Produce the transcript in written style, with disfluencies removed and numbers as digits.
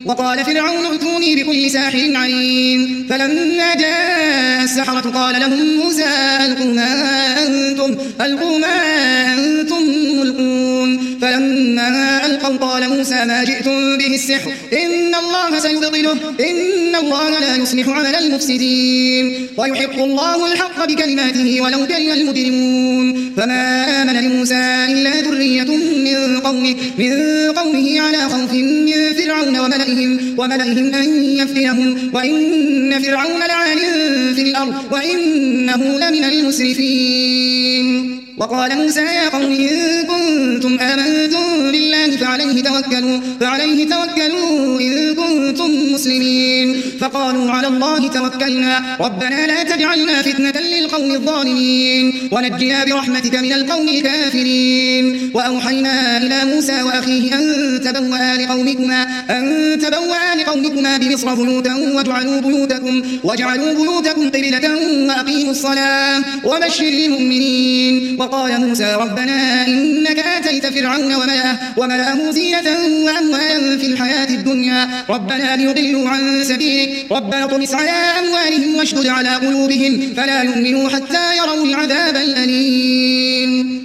وقال فرعون ائتوني بكل ساحر عليم. فلما جاء السحرة قال لهم موسى ألقوا ما أنتم ملقون. فلما ألقوا قال موسى ما جئتم به السحر إن الله سيبطله إن الله لا يصلح عمل المفسدين ويحق الله الحق بكلماته ولو كره المجرمون. فما آمن لموسى إلا ذرية من قومه على خوف من فرعون وملئهم أن يفتنهم وإن فرعون لعال في الأرض وإنه لمن المسرفين. وقال موسى يا قوم إن كنتم آمنتم بالله فعليه توكلوا إن كنتم مسلمين. فقالوا على الله توكلنا ربنا لا تجعلنا فتنة للقوم الظالمين ونجنا برحمتك من القوم الكافرين. وأوحينا إلى موسى وأخيه أن تبوأ لقومكما بمصر بيوتا واجعلوا بيوتكم قبلة وأقيموا الصلاة وبشر المؤمنين. وقال موسى ربنا إنك آتيت فرعون وملأه زينة وأموالا في الحياة الدنيا ربنا ليضلوا عن سبيلك ربنا اطمس على أموالهم واشدد على قلوبهم فلا يؤمنوا حتى يروا العذاب الأليم.